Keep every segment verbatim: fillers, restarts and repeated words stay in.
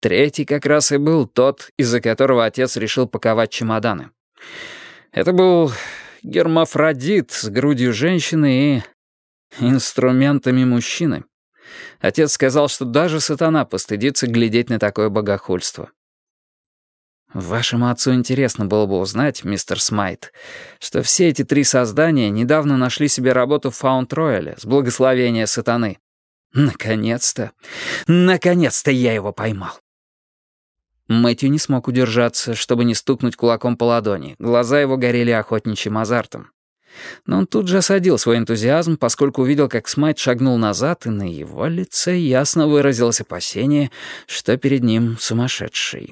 Третий как раз и был тот, из-за которого отец решил паковать чемоданы. Это был гермафродит с грудью женщины и инструментами мужчины. Отец сказал, что даже сатана постыдится глядеть на такое богохульство. Вашему отцу интересно было бы узнать, мистер Смайт, что все эти три создания недавно нашли себе работу в Фаунд-Рояле с благословения сатаны. Наконец-то, наконец-то я его поймал. Мэтью не смог удержаться, чтобы не стукнуть кулаком по ладони. Глаза его горели охотничьим азартом. Но он тут же осадил свой энтузиазм, поскольку увидел, как Смайт шагнул назад, и на его лице ясно выразилось опасение, что перед ним сумасшедший.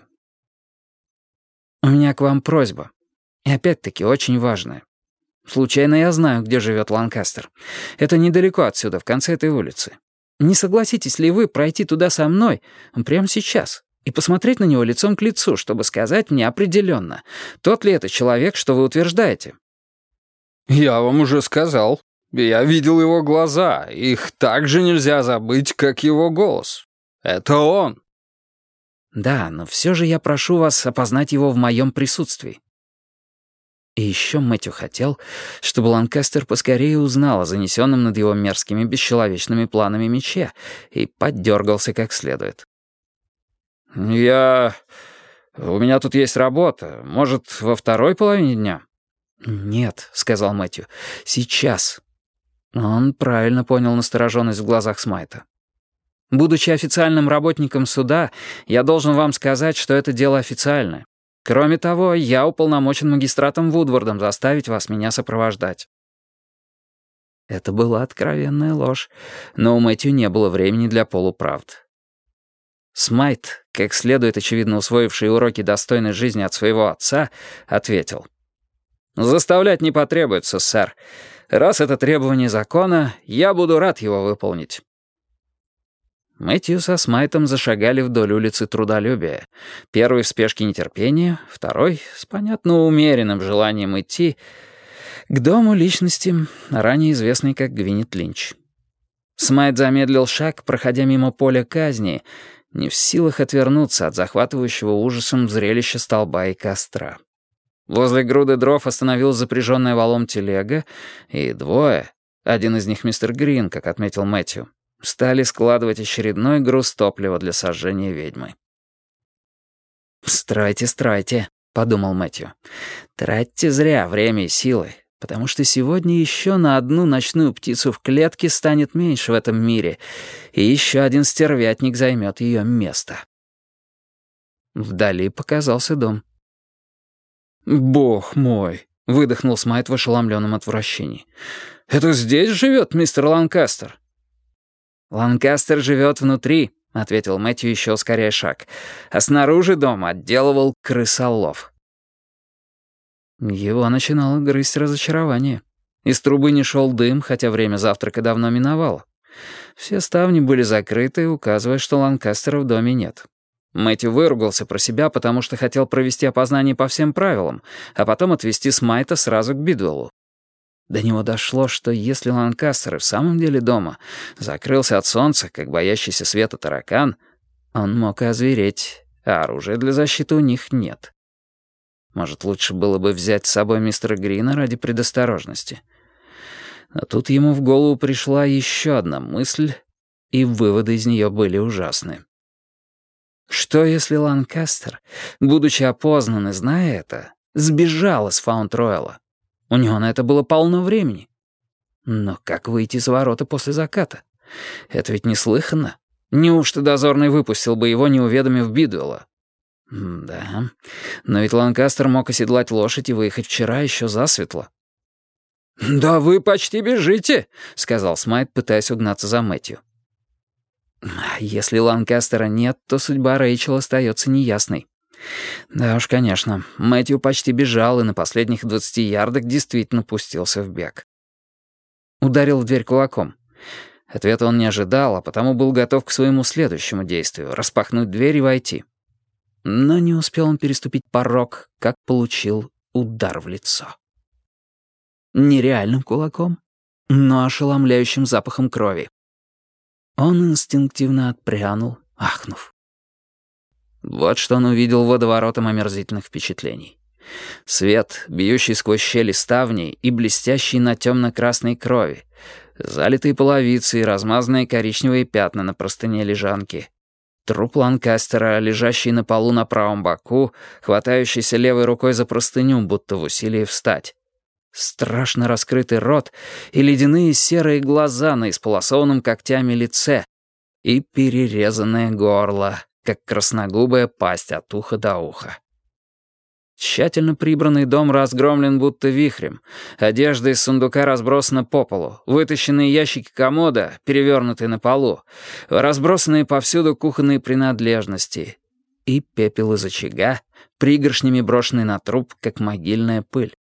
«У меня к вам просьба. И опять-таки очень важная. Случайно я знаю, где живет Ланкастер. Это недалеко отсюда, в конце этой улицы. Не согласитесь ли вы пройти туда со мной прямо сейчас и посмотреть на него лицом к лицу, чтобы сказать мне определенно, тот ли это человек, что вы утверждаете?» «Я вам уже сказал. Я видел его глаза. Их так же нельзя забыть, как его голос. Это он». «Да, но все же я прошу вас опознать его в моем присутствии». И еще Мэтью хотел, чтобы Ланкастер поскорее узнал о занесенном над его мерзкими бесчеловечными планами мече и поддергался как следует. «Я... У меня тут есть работа. Может, во второй половине дня?» «Нет», — сказал Мэтью, — «сейчас». Он правильно понял настороженность в глазах Смайта. «Будучи официальным работником суда, я должен вам сказать, что это дело официальное. Кроме того, я уполномочен магистратом Вудвардом заставить вас меня сопровождать». Это была откровенная ложь, но у Мэтью не было времени для полуправд. Смайт, как следует очевидно усвоивший уроки достойной жизни от своего отца, ответил: «Заставлять не потребуется, сэр. Раз это требование закона, я буду рад его выполнить». Мэтью со Смайтом зашагали вдоль улицы Трудолюбия. Первый в спешке нетерпения, второй с понятно умеренным желанием идти к дому личности, ранее известной как Гвинет Линч. Смайт замедлил шаг, проходя мимо поля казни, не в силах отвернуться от захватывающего ужасом зрелища столба и костра. Возле груды дров остановилась запряженная валом телега, и двое, один из них мистер Грин, как отметил Мэтью, стали складывать очередной груз топлива для сожжения ведьмы. «Стройте, стройте», — подумал Мэтью. «Тратьте зря время и силы, потому что сегодня еще на одну ночную птицу в клетке станет меньше в этом мире, и еще один стервятник займет ее место». Вдали показался дом. «Бог мой!» — выдохнул Смайт в ошеломленном отвращении. «Это здесь живет мистер Ланкастер?» «Ланкастер живет внутри», — ответил Мэтью, еще ускоряя шаг, «а снаружи дома отделывал крысолов». Его начинало грызть разочарование. Из трубы не шел дым, хотя время завтрака давно миновало. Все ставни были закрыты, указывая, что Ланкастера в доме нет. Мэтью выругался про себя, потому что хотел провести опознание по всем правилам, а потом отвезти Смайта сразу к Бидуэллу. До него дошло, что если Ланкастер и в самом деле дома закрылся от солнца, как боящийся света таракан, он мог и озвереть, а оружия для защиты у них нет. Может, лучше было бы взять с собой мистера Грина ради предосторожности. Но тут ему в голову пришла еще одна мысль, и выводы из нее были ужасны. Что если Ланкастер, будучи опознан и зная это, сбежал из Фаунд-Рояла? У него на это было полно времени. Но как выйти из ворота после заката? Это ведь неслыханно. Неужто дозорный выпустил бы его, не уведомив Бидуэлла? Да, но ведь Ланкастер мог оседлать лошадь и выехать вчера еще засветло. «Да вы почти бежите», — сказал Смайт, пытаясь угнаться за Мэтью. Если Ланкастера нет, то судьба Рэйчел остается неясной. Да уж, конечно, Мэтью почти бежал и на последних двадцати ярдах действительно пустился в бег. Ударил в дверь кулаком. Ответа он не ожидал, а потому был готов к своему следующему действию — распахнуть дверь и войти. Но не успел он переступить порог, как получил удар в лицо. Нереальным кулаком, но ошеломляющим запахом крови. Он инстинктивно отпрянул, ахнув. Вот что он увидел водоворотом омерзительных впечатлений. Свет, бьющий сквозь щели ставней и блестящий на темно-красной крови, залитые половицы и размазанные коричневые пятна на простыне лежанки, труп Ланкастера, лежащий на полу на правом боку, хватающийся левой рукой за простыню, будто в усилии встать, страшно раскрытый рот и ледяные серые глаза на исполосованном когтями лице и перерезанное горло, как красногубая пасть от уха до уха. Тщательно прибранный дом разгромлен будто вихрем. Одежда из сундука разбросана по полу. Вытащенные ящики комода, перевернутые на полу. Разбросанные повсюду кухонные принадлежности. И пепел из очага, пригоршнями брошенный на труп, как могильная пыль.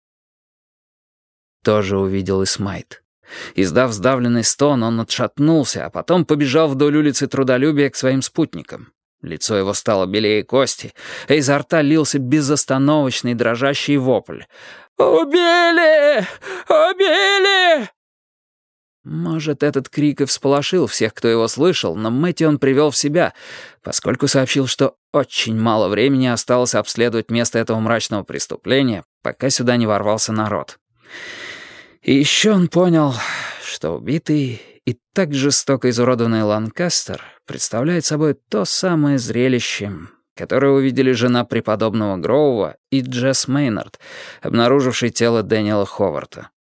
Тоже увидел и Смайт. Издав сдавленный стон, он отшатнулся, а потом побежал вдоль улицы Трудолюбия к своим спутникам. Лицо его стало белее кости, а изо рта лился безостановочный дрожащий вопль. «Убили! Убили!» Может, этот крик и всполошил всех, кто его слышал, но Мэтью он привел в себя, поскольку сообщил, что очень мало времени осталось обследовать место этого мрачного преступления, пока сюда не ворвался народ. И еще он понял, что убитый и так жестоко изуродованный Ланкастер представляет собой то самое зрелище, которое увидели жена преподобного Гроува и Джесс Мейнард, обнаруживший тело Дэниела Ховарта.